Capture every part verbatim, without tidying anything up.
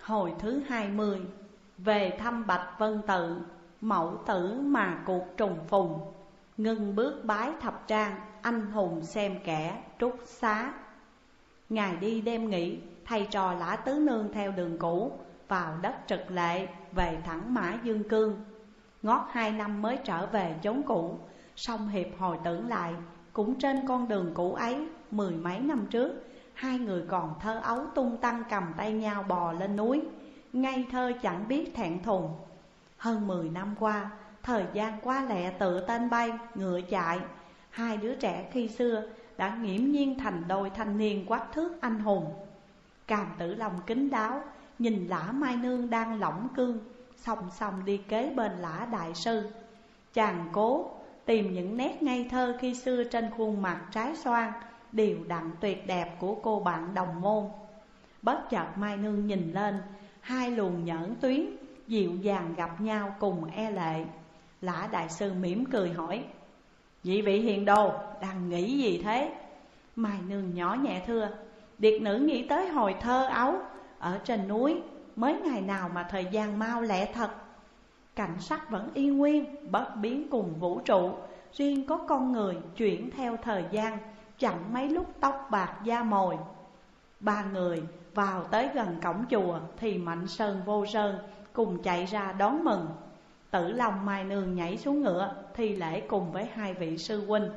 Hồi thứ hai mươi. Về thăm Bạch Vân Tự, mẫu tử mà cuộc trùng phùng. Ngưng bước bái thập trang, anh hùng xem kẻ trút xá. Ngày đi đêm nghỉ, thầy trò Lã Tứ Nương theo đường cũ vào đất Trực Lệ, về thẳng Mã Dương Cương. Ngót hai năm mới trở về chốn cũ, song Hiệp hồi tưởng lại, cũng trên con đường cũ ấy, mười mấy năm trước, hai người còn thơ ấu tung tăng cầm tay nhau bò lên núi, ngây thơ chẳng biết thẹn thùng. Hơn mười năm qua, thời gian quá lẹ tựa tên bay, ngựa chạy. Hai đứa trẻ khi xưa đã nghiễm nhiên thành đôi thanh niên quắc thước anh hùng. Càm Tử Long kín đáo nhìn Lã Mai Nương đang lỏng cương, song song đi kế bên Lã Đại Sư. Chàng cố tìm những nét ngây thơ khi xưa trên khuôn mặt trái xoan, đều đặn tuyệt đẹp của cô bạn đồng môn. Bất chợt Mai Nương nhìn lên, hai luồng nhẫn tuyến dịu dàng gặp nhau cùng e lệ. Lã Đại Sư mỉm cười hỏi: "Vị vị hiền đồ đang nghĩ gì thế?" Mai Nương nhỏ nhẹ thưa: "Điệt nữ nghĩ tới hồi thơ ấu ở trên núi, mới ngày nào mà thời gian mau lẹ thật. Cảnh sắc vẫn y nguyên, bất biến cùng vũ trụ, riêng có con người chuyển theo thời gian, chẳng mấy lúc tóc bạc da mồi." Ba người vào tới gần cổng chùa thì Mạnh Sơn, Vô Sơn cùng chạy ra đón mừng. Tử Long, Mai Nương nhảy xuống ngựa thi lễ cùng với hai vị sư huynh.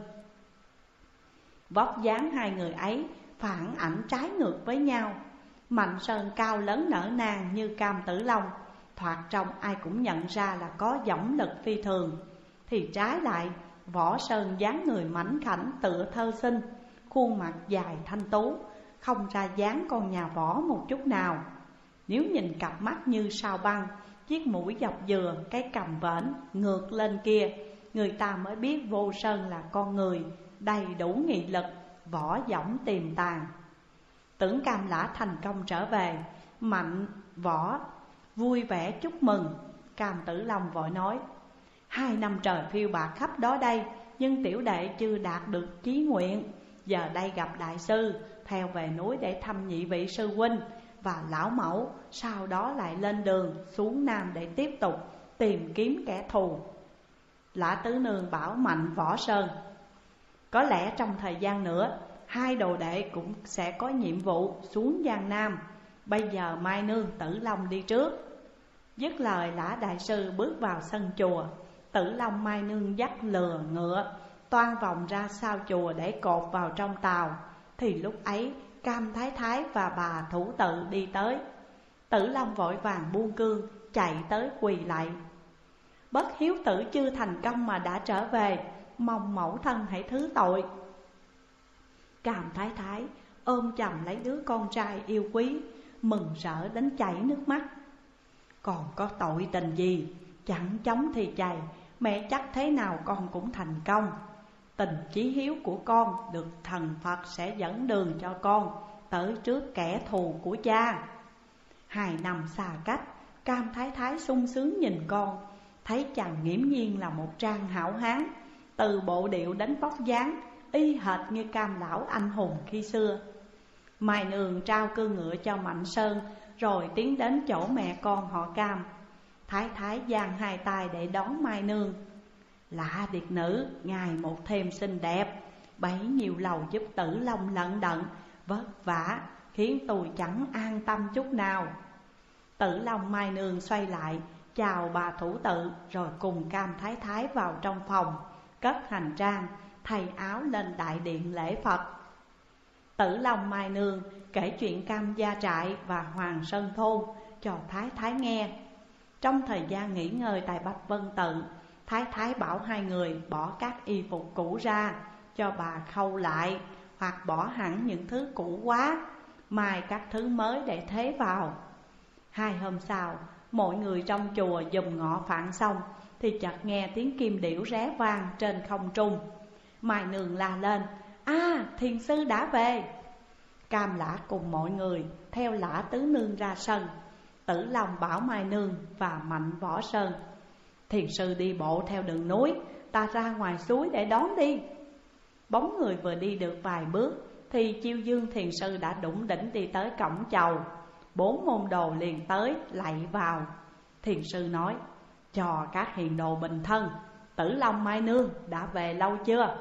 Vóc dáng hai người ấy phản ảnh trái ngược với nhau. Mạnh Sơn cao lớn nở nang như Cam Tử Long, thoạt trông ai cũng nhận ra là có dõng lực phi thường. Thì trái lại, Võ Sơn dáng người mảnh khảnh tựa thơ sinh, khuôn mặt dài thanh tú, không ra dáng con nhà võ một chút nào. Nếu nhìn cặp mắt như sao băng, chiếc mũi dọc dừa, cái cằm vểnh ngược lên kia, người ta mới biết Vô Sơn là con người đầy đủ nghị lực, võ dõng tiềm tàng. Tưởng Cam Lã thành công trở về, Mạnh Võ vui vẻ chúc mừng. Cam Tử Long vội nói: "Hai năm trời phiêu bạt khắp đó đây, nhưng tiểu đệ chưa đạt được chí nguyện. Giờ đây gặp đại sư, theo về núi để thăm nhị vị sư huynh và lão mẫu, sau đó lại lên đường xuống Nam để tiếp tục tìm kiếm kẻ thù." Lã Tứ Nương bảo Mạnh Võ Sơn: "Có lẽ trong thời gian nữa, hai đồ đệ cũng sẽ có nhiệm vụ xuống Giang Nam. Bây giờ Mai Nương, Tử Long đi trước." Dứt lời, Lã Đại Sư bước vào sân chùa. Tử Long, Mai Nương dắt lừa ngựa toan vòng ra sau chùa để cột vào trong tàu. Thì lúc ấy Cam Thái Thái và bà Thủ Tự đi tới. Tử Long vội vàng buông cương chạy tới quỳ lạy: "Bất hiếu tử chưa thành công mà đã trở về, mong mẫu thân hãy thứ tội." Cam Thái Thái ôm chầm lấy đứa con trai yêu quý, mừng rỡ đến chảy nước mắt. "Còn có tội tình gì, chẳng chống thì chày, mẹ chắc thế nào con cũng thành công. Tình chí hiếu của con được thần Phật sẽ dẫn đường cho con tới trước kẻ thù của cha." Hai năm xa cách, Cam Thái Thái sung sướng nhìn con, thấy chàng nghiễm nhiên là một trang hảo hán, từ bộ điệu đến vóc dáng y hệt như Cam lão anh hùng khi xưa. Mai Nương trao cương ngựa cho Mạnh Sơn, rồi tiến đến chỗ mẹ con họ Cam. Thái Thái giang hai tay để đón Mai Nương: "Lạ điệt nữ, ngày một thêm xinh đẹp, bấy nhiêu lầu giúp Tử Long lận đận vất vả, khiến tôi chẳng an tâm chút nào." Tử Long, Mai Nương xoay lại chào bà Thủ Tự, rồi cùng Cam Thái Thái vào trong phòng cất hành trang, thay áo lên đại điện lễ Phật. Tử Long, Mai Nương kể chuyện Cam Gia Trại và Hoàng Sơn Thôn cho Thái Thái nghe. Trong thời gian nghỉ ngơi tại Bạch Vân Tự, Thái Thái bảo hai người bỏ các y phục cũ ra cho bà khâu lại, hoặc bỏ hẳn những thứ cũ quá, mai các thứ mới để thế vào. Hai hôm sau, mọi người trong chùa dùm ngọ phạn xong thì chợt nghe tiếng kim điểu réo vang trên không trung. Mai Nương la lên: "À, thiền sư đã về!" Cam Lã cùng mọi người theo Lã Tứ Nương ra sân. Tử Long bảo Mai Nương và Mạnh Võ Sơn: "Thiền sư đi bộ theo đường núi, ta ra ngoài suối để đón đi." Bóng người vừa đi được vài bước thì Chiêu Dương thiền sư đã đủng đỉnh đi tới cổng chầu. Bốn môn đồ liền tới lạy vào. Thiền sư nói: cho các hiền đồ bình thân, Tử Long Mai Nương đã về lâu chưa?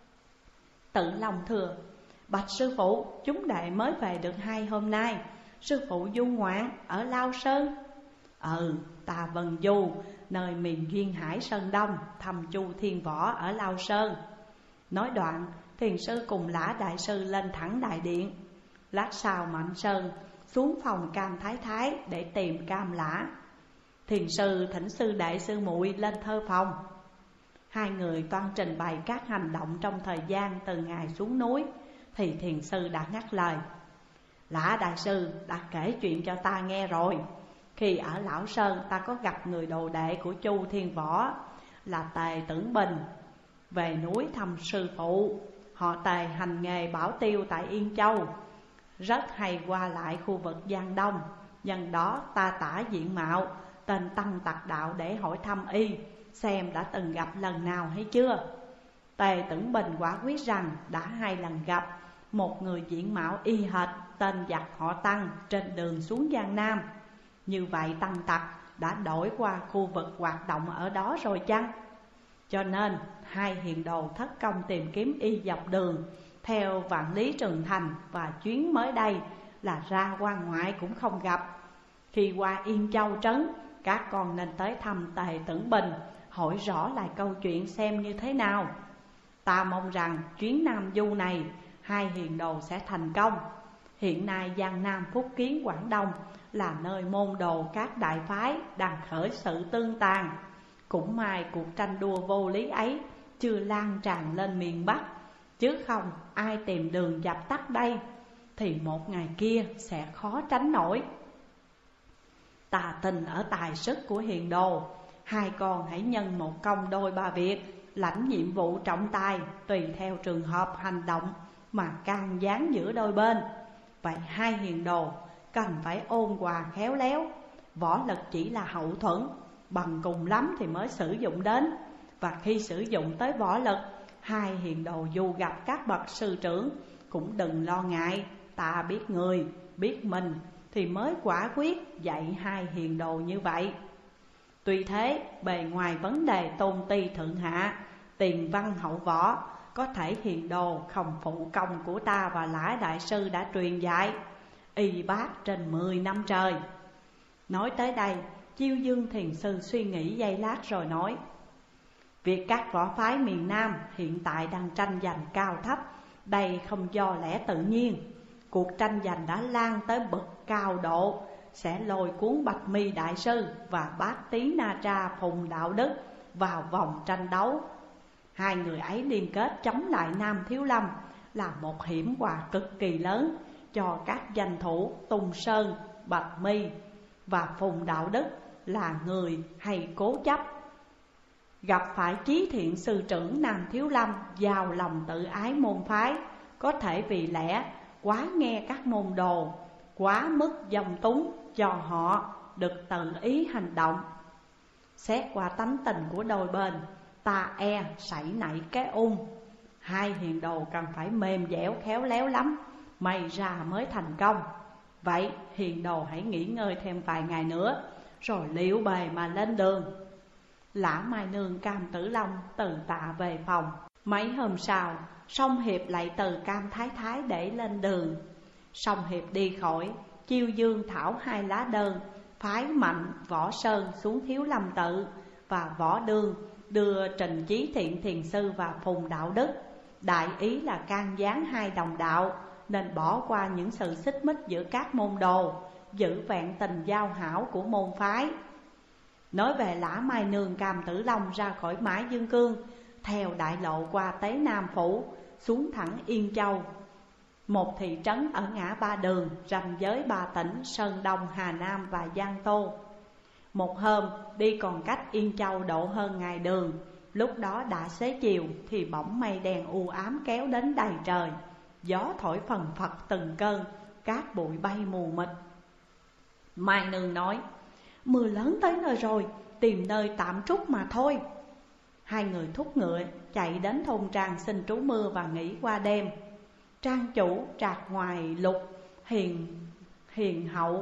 Tử Long thưa: bạch sư phụ, chúng đệ mới về được hai hôm nay. Sư phụ du ngoạn ở Lao Sơn. Ừ, ta Vân Du nơi miền duyên hải Sơn Đông, thăm Chu Thiên Võ ở Lao Sơn. Nói đoạn, thiền sư cùng Lã đại sư lên thẳng đại điện. Lát sau Mạnh Sơn xuống phòng Cam Thái Thái để tìm Cam Lã. Thiền sư thỉnh sư đệ sư muội lên thơ phòng. Hai người toan trình bày các hành động trong thời gian từ ngày xuống núi, thì thiền sư đã ngắt lời: Lã đại sư đã kể chuyện cho ta nghe rồi. Khi ở Lão Sơn, ta có gặp người đồ đệ của Chu Thiên Võ là Tề Tưởng Bình về núi thăm sư phụ. Họ Tề hành nghề bảo tiêu tại Yên Châu, rất hay qua lại khu vực Giang Đông. Nhân đó ta tả diện mạo tên Tăng Tặc Đạo để hỏi thăm y, xem đã từng gặp lần nào hay chưa. Tề Tưởng Bình quả quyết rằng đã hai lần gặp một người diện mạo y hệt tên giặc họ Tăng trên đường xuống Giang Nam. Như vậy Tăng Tặc đã đổi qua khu vực hoạt động ở đó rồi chăng? Cho nên hai hiền đồ thất công tìm kiếm y dọc đường theo Vạn Lý Trường Thành, và chuyến mới đây là ra quan ngoại cũng không gặp. Khi qua Yên Châu trấn, các con nên tới thăm Tề Tưởng Bình, hỏi rõ lại câu chuyện xem như thế nào. Ta mong rằng chuyến Nam Du này hai hiền đồ sẽ thành công. Hiện nay Giang Nam, Phúc Kiến, Quảng Đông là nơi môn đồ các đại phái đang khởi sự tương tàn. Cũng may cuộc tranh đua vô lý ấy chưa lan tràn lên miền Bắc, chứ không ai tìm đường dập tắt đây, thì một ngày kia sẽ khó tránh nổi. Ta tin ở tài sức của hiền đồ. Hai con hãy nhân một công đôi ba việc, lãnh nhiệm vụ trọng tài, tùy theo trường hợp hành động mà can gián giữa đôi bên. Vậy hai hiền đồ cần phải ôn hòa khéo léo. Võ lực chỉ là hậu thuẫn, bằng cùng lắm thì mới sử dụng đến. Và khi sử dụng tới võ lực, hai hiền đồ dù gặp các bậc sư trưởng cũng đừng lo ngại. Ta biết người, biết mình thì mới quả quyết dạy hai hiền đồ như vậy. Tuy thế, bề ngoài vấn đề tôn ti thượng hạ, tiền văn hậu võ, có thể hiền đồ không phụ công của ta và Lã đại sư đã truyền dạy y bác trên mười năm trời. Nói tới đây, Chiêu Dương thiền sư suy nghĩ giây lát rồi nói: việc các võ phái miền Nam hiện tại đang tranh giành cao thấp, đây không do lẽ tự nhiên. Cuộc tranh giành đã lan tới bậc cao độ, sẽ lôi cuốn Bạch Mi đại sư và Bát Tý Na Tra Phùng Đạo Đức vào vòng tranh đấu. Hai người ấy liên kết chống lại Nam Thiếu Lâm là một hiểm họa cực kỳ lớn cho các danh thủ Tùng Sơn, Bạch Mi và Phùng Đạo Đức là người hay cố chấp. Gặp phải Chí Thiện sư trưởng Nam Thiếu Lâm giàu lòng tự ái môn phái, có thể vì lẽ quá nghe các môn đồ, quá mức dòng túng cho họ được tự ý hành động. Xét qua tánh tình của đôi bên, ta e sảy nảy cái ung. Hai hiền đồ cần phải mềm dẻo khéo léo lắm, may ra mới thành công. Vậy hiền đồ hãy nghỉ ngơi thêm vài ngày nữa, rồi liệu bề mà lên đường. Lã Mai Nương, Cam Tử Long từ tạ về phòng. Mấy hôm sau, Song Hiệp lại từ Cam Thái Thái để lên đường. Song Hiệp đi khỏi, Chiêu Dương thảo hai lá đơn, phái Mạnh, Võ Sơn xuống Thiếu Lâm Tự, và Võ Đương đưa Trình Chí Thiện thiền sư và Phùng Đạo Đức. Đại ý là can gián hai đồng đạo, nên bỏ qua những sự xích mích giữa các môn đồ, giữ vẹn tình giao hảo của môn phái. Nói về Lã Mai Nương, Cam Tử Long ra khỏi Mã Dương Cương, theo đại lộ qua Tế Nam Phủ, xuống thẳng Yên Châu, một thị trấn ở ngã ba đường, ranh giới ba tỉnh Sơn Đông, Hà Nam và Giang Tô. Một hôm đi còn cách Yên Châu độ hơn ngày đường, lúc đó đã xế chiều thì bỗng mây đen u ám kéo đến đầy trời, gió thổi phần phật từng cơn, cát bụi bay mù mịt. Mai Nương nói: mưa lớn tới nơi rồi, tìm nơi tạm trút mà thôi. Hai người thúc ngựa chạy đến thôn Trang xin trú mưa và nghỉ qua đêm. Trang chủ trạc ngoài lục hiền hiền hậu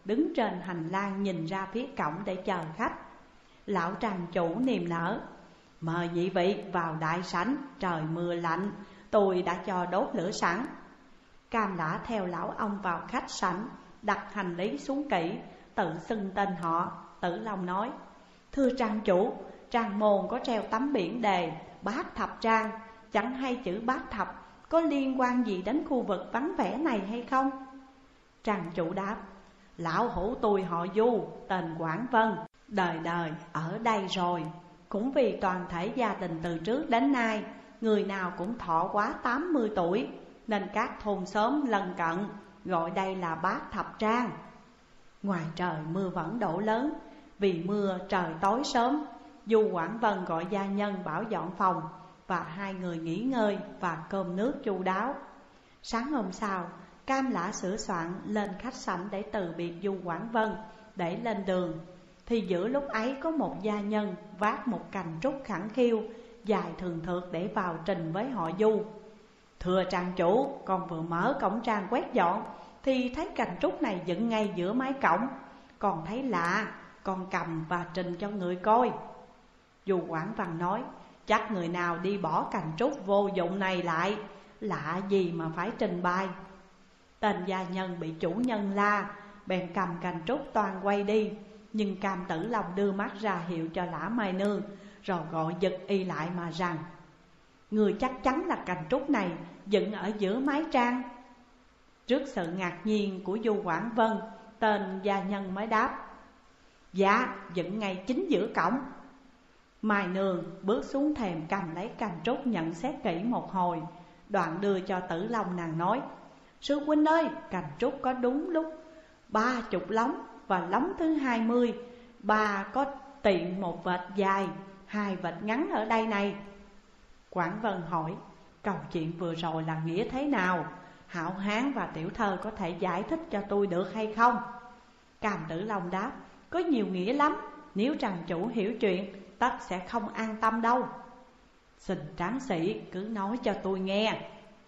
đứng trên hành lang nhìn ra phía cổng để chờ khách. Lão trang chủ niềm nở: mời nhị vị vào đại sảnh, trời mưa lạnh, tôi đã cho đốt lửa sẵn. Cam Lã theo lão ông vào khách sảnh, đặt hành lý xuống kỹ, tự xưng tên họ. Tử Long nói: thưa trang chủ, trang môn có treo tấm biển đề Bát Thập Trang, chẳng hay chữ Bát Thập có liên quan gì đến khu vực vắng vẻ này hay không? Trang chủ đáp: lão hữu tôi họ Du, tên Quảng Vân, đời đời ở đây rồi. Cũng vì toàn thể gia đình từ trước đến nay người nào cũng thọ quá tám mươi tuổi, nên các thôn xóm lân cận gọi đây là Bát Thập Trang. Ngoài trời mưa vẫn đổ lớn, vì mưa trời tối sớm. Du Quảng Vân gọi gia nhân bảo dọn phòng, và hai người nghỉ ngơi và cơm nước chu đáo. Sáng hôm sau, Cam Lã sửa soạn lên khách sảnh để từ biệt Du Quảng Vân để lên đường. Thì giữa lúc ấy có một gia nhân vác một cành trúc khẳng khiu dài thường thượt để vào trình với họ Du: thưa trang chủ, con vừa mở cổng trang quét dọn thì thấy cành trúc này dựng ngay giữa mái cổng. Con thấy lạ, con cầm và trình cho người coi. Du Quảng Văn nói: chắc người nào đi bỏ cành trúc vô dụng này lại, lạ gì mà phải trình bày. Tên gia nhân bị chủ nhân la, bèn cầm cành trúc toàn quay đi. Nhưng Cam Tử Long đưa mắt ra hiệu cho Lã Mai Nương, rồi gọi giật y lại mà rằng: người chắc chắn là cành trúc này dựng ở giữa mái trang. Trước sự ngạc nhiên của Du Quảng Vân, tên gia nhân mới đáp: dạ, dựng ngay chính giữa cổng. Mai Nương bước xuống thềm cầm lấy cành trúc nhận xét kỹ một hồi, đoạn đưa cho Tử Long. Nàng nói: sư huynh ơi, cành trúc có đúng lúc ba chục lóng, và lóng thứ hai mươi ba có tiện một vệt dài, hai vệt ngắn ở đây này. Quảng Vân hỏi: câu chuyện vừa rồi là nghĩa thế nào? Hảo Hán và tiểu thơ có thể giải thích cho tôi được hay không? Cam Tử Long đáp: có nhiều nghĩa lắm, nếu trang chủ hiểu chuyện tất sẽ không an tâm đâu. Xin tráng sĩ cứ nói cho tôi nghe.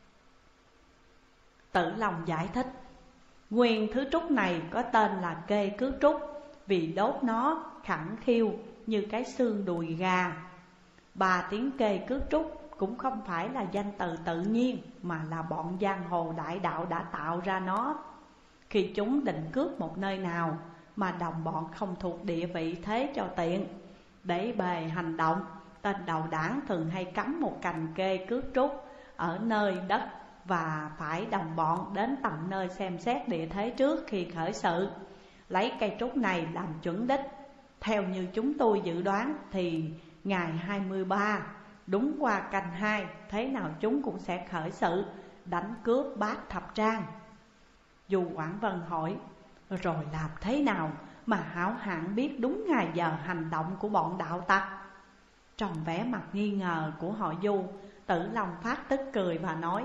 Tử Long giải thích: nguyên thứ trúc này có tên là kê cước trúc, vì đốt nó khẳng khiu như cái xương đùi gà. Ba tiếng kê cước trúc cũng không phải là danh từ tự nhiên, mà là bọn giang hồ đại đạo đã tạo ra nó. Khi chúng định cướp một nơi nào mà đồng bọn không thuộc địa vị thế cho tiện, để bề hành động, tên đầu đảng thường hay cắm một cành kê cước trúc ở nơi đất, và phải đồng bọn đến tận nơi xem xét địa thế trước khi khởi sự, lấy cây trúc này làm chuẩn đích. Theo như chúng tôi dự đoán thì ngày hai mươi ba, đúng qua canh hai, thế nào chúng cũng sẽ khởi sự đánh cướp Bát Thập Trang. Du Quảng Vân hỏi: rồi làm thế nào mà hảo hạng biết đúng ngày giờ hành động của bọn đạo tặc? Trong vẻ mặt nghi ngờ của họ Du, Tử Long phát tức cười và nói: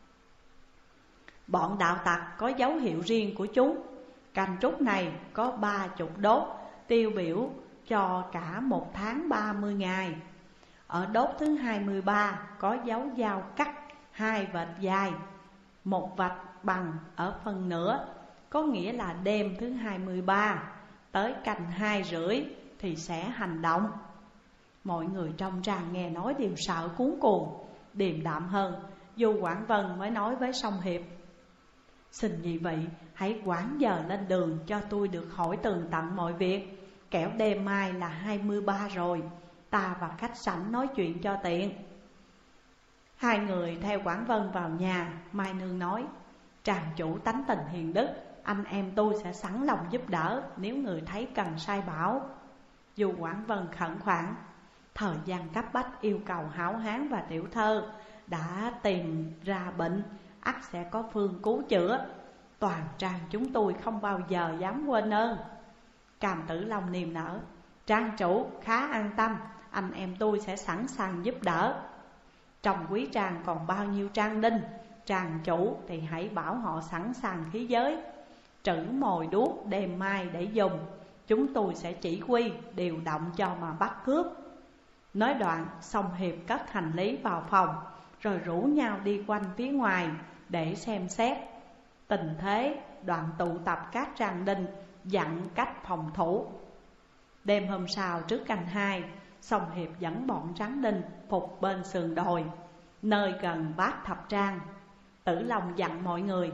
bọn đạo tặc có dấu hiệu riêng của chúng. Cành trúc này có ba chục đốt, tiêu biểu cho cả một tháng ba mươi ngày. Ở đốt thứ hai mươi ba có dấu dao cắt hai vệt dài, một vạch bằng ở phần nửa, có nghĩa là đêm thứ hai mươi ba tới canh hai rưỡi thì sẽ hành động. Mọi người trong tràng nghe nói đều sợ cuống cuồng. Điềm đạm hơn, Du Quảng Vân mới nói với Song Hiệp: xin nhị vị hãy quản giờ lên đường cho tôi được hỏi tường tận mọi việc, kẻo đêm mai là hai mươi ba rồi, ta và khách sảnh nói chuyện cho tiện. Hai người theo Quảng Vân vào nhà. Mai Nương nói: tràng chủ tánh tình hiền đức, anh em tôi sẽ sẵn lòng giúp đỡ nếu người thấy cần sai bảo. Du Quảng Vân khẩn khoản: thời gian cấp bách yêu cầu Hảo Hán và tiểu thơ đã tìm ra bệnh, ắt sẽ có phương cứu chữa. Toàn trang chúng tôi không bao giờ dám quên ơn. Cam Tử Long niềm nở: trang chủ khá an tâm, anh em tôi sẽ sẵn sàng giúp đỡ. Trong quý trang còn bao nhiêu trang đinh, trang chủ thì hãy bảo họ sẵn sàng khí giới, trữ mồi đuốc đêm mai để dùng. Chúng tôi sẽ chỉ huy điều động cho mà bắt cướp. Nói đoạn, Song Hiệp cất hành lý vào phòng, rồi rủ nhau đi quanh phía ngoài để xem xét tình thế. Đoạn tụ tập các trang đinh dặn cách phòng thủ. Đêm hôm sau trước canh hai, Song Hiệp dẫn bọn Tráng Đinh phục bên sườn đồi, nơi gần Bát Thập Trang. Tử Long dặn mọi người: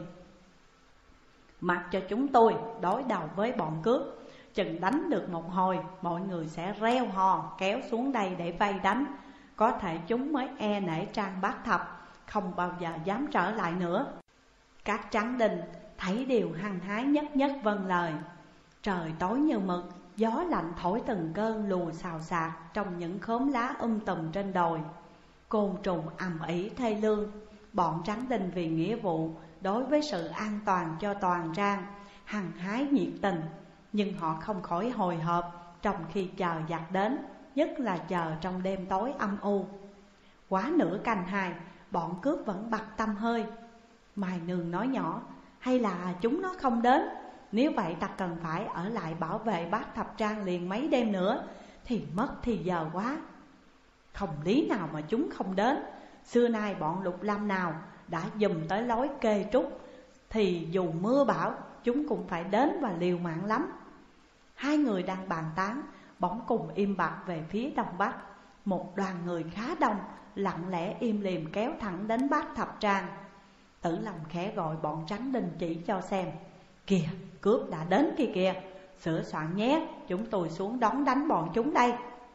mặc cho chúng tôi đối đầu với bọn cướp, chừng đánh được một hồi, mọi người sẽ reo hò kéo xuống đây để vây đánh. Có thể chúng mới e nể Trang Bát Thập, không bao giờ dám trở lại nữa. Các Tráng Đinh thấy điều hăng hái nhất nhất vâng lời. Trời tối như mực, gió lạnh thổi từng cơn lùa xào xạc trong những khóm lá um tùm trên đồi. Côn trùng ầm ĩ thê lương. Bọn Tráng Đinh vì nghĩa vụ đối với sự an toàn cho toàn Trang hăng hái nhiệt tình, nhưng họ không khỏi hồi hộp trong khi chờ giặc đến, nhất là chờ trong đêm tối âm u. Quá nửa canh hai, bọn cướp vẫn bặt tăm hơi. Mai Nương nói nhỏ: hay là chúng nó không đến? Nếu vậy ta cần phải ở lại bảo vệ Bát Thập Trang liền mấy đêm nữa, thì mất thì giờ quá. Không lý nào mà chúng không đến. Xưa nay bọn Lục Lâm nào đã dùm tới lối kê trúc, thì dù mưa bão chúng cũng phải đến và liều mạng lắm. Hai người đang bàn tán, bỗng cùng im bặt về phía đông bắc. Một đoàn người khá đông lặng lẽ im lìm kéo thẳng đến Bát Thập Trang. Tử Long khẽ gọi bọn Tráng Đinh chỉ cho xem: kìa, cướp đã đến kia kìa, sửa soạn nhé, chúng tôi xuống đón đánh bọn chúng đây.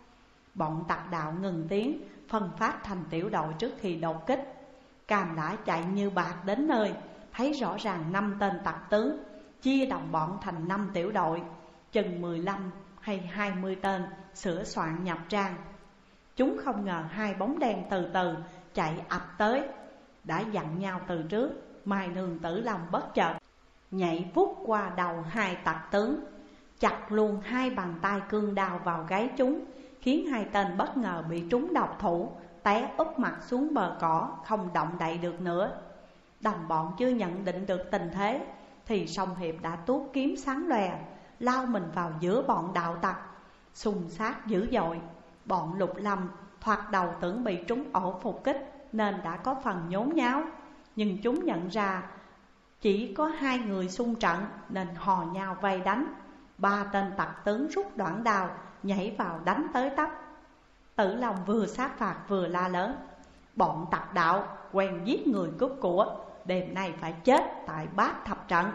Bọn tặc đạo ngừng tiếng, phân phát thành tiểu đội trước khi đột kích. Cam đã chạy như bạc đến nơi, thấy rõ ràng năm tên tặc tướng chia đồng bọn thành năm tiểu đội, chừng mười lăm hay hai mươi tên sửa soạn nhập trang. Chúng không ngờ hai bóng đen từ từ chạy ập tới. Đã dặn nhau từ trước, Mai Nương Tử Long bất chợt nhảy vút qua đầu hai tặc tướng, chặt luôn hai bàn tay cương đao vào gáy chúng, khiến hai tên bất ngờ bị trúng độc thủ, té úp mặt xuống bờ cỏ, không động đậy được nữa. Đồng bọn chưa nhận định được tình thế, thì Song Hiệp đã tuốt kiếm sáng lòe, lao mình vào giữa bọn đạo tặc, xung sát dữ dội. Bọn Lục Lâm thoạt đầu tưởng bị trúng ổ phục kích nên đã có phần nhốn nháo, nhưng chúng nhận ra chỉ có hai người xung trận nên hò nhau vây đánh. Ba tên tặc tướng rút đoạn đao nhảy vào đánh tới tấp. Tử Long vừa sát phạt vừa la lớn: bọn tặc đạo quen giết người cướp của, đêm nay phải chết tại Bát Thập Trận.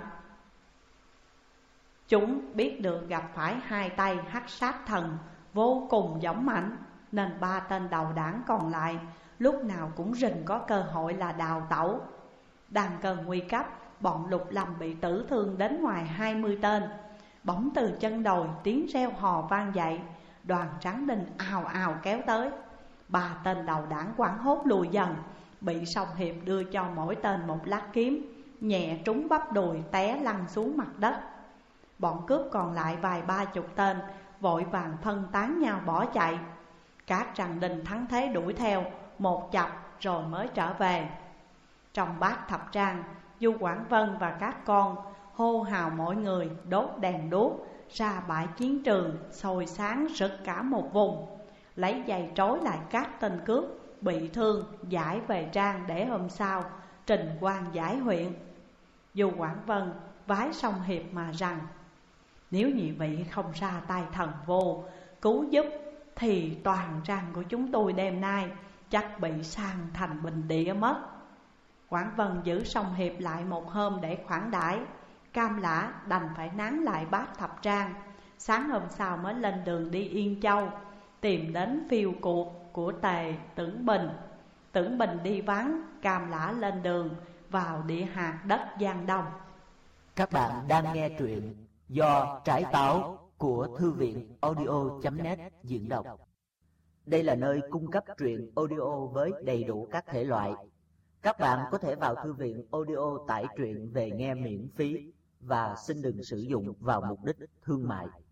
Chúng biết được gặp phải hai tay hắc sát thần vô cùng dũng mãnh, nên ba tên đầu đảng còn lại lúc nào cũng rình có cơ hội là đào tẩu. Đang cơn nguy cấp, bọn Lục Lâm bị tử thương đến ngoài hai mươi tên. Bỗng từ chân đồi tiếng reo hò vang dậy, đoàn Tráng Đinh ào ào kéo tới. Ba tên đầu đảng hoảng hốt lùi dần, bị Song Hiệp đưa cho mỗi tên một lát kiếm, nhẹ trúng bắp đùi té lăn xuống mặt đất. Bọn cướp còn lại vài ba chục tên vội vàng phân tán nhau bỏ chạy. Các Tràng Đình thắng thế đuổi theo một chập rồi mới trở về. Trong Bát Thập Trang, Du Quảng Vân và các con hô hào mọi người đốt đèn đuốc ra bãi chiến trường, sôi sáng rực cả một vùng, lấy giày trói lại các tên cướp bị thương, giải về trang để hôm sau trình quan giải huyện. Du Quảng Vân vái Song Hiệp mà rằng: nếu nhị vị không ra tay thần vô cứu giúp, thì toàn trang của chúng tôi đêm nay chắc bị sang thành bình địa mất. Quảng Vân giữ Song Hiệp lại một hôm để khoản đãi. Cam Lã đành phải nán lại Bát Thập Trang, sáng hôm sau mới lên đường đi Yên Châu, tìm đến phiêu cuộc của Tề Tưởng Bình. Tưởng Bình đi vắng, Cam Lã lên đường vào địa hạt đất Giang Đông. Các bạn đang nghe truyện do Trái Táo của Thư viện audio chấm net diễn đọc. Đây là nơi cung cấp truyện audio với đầy đủ các thể loại. Các bạn có thể vào thư viện audio tải truyện về nghe miễn phí và xin đừng sử dụng vào mục đích thương mại.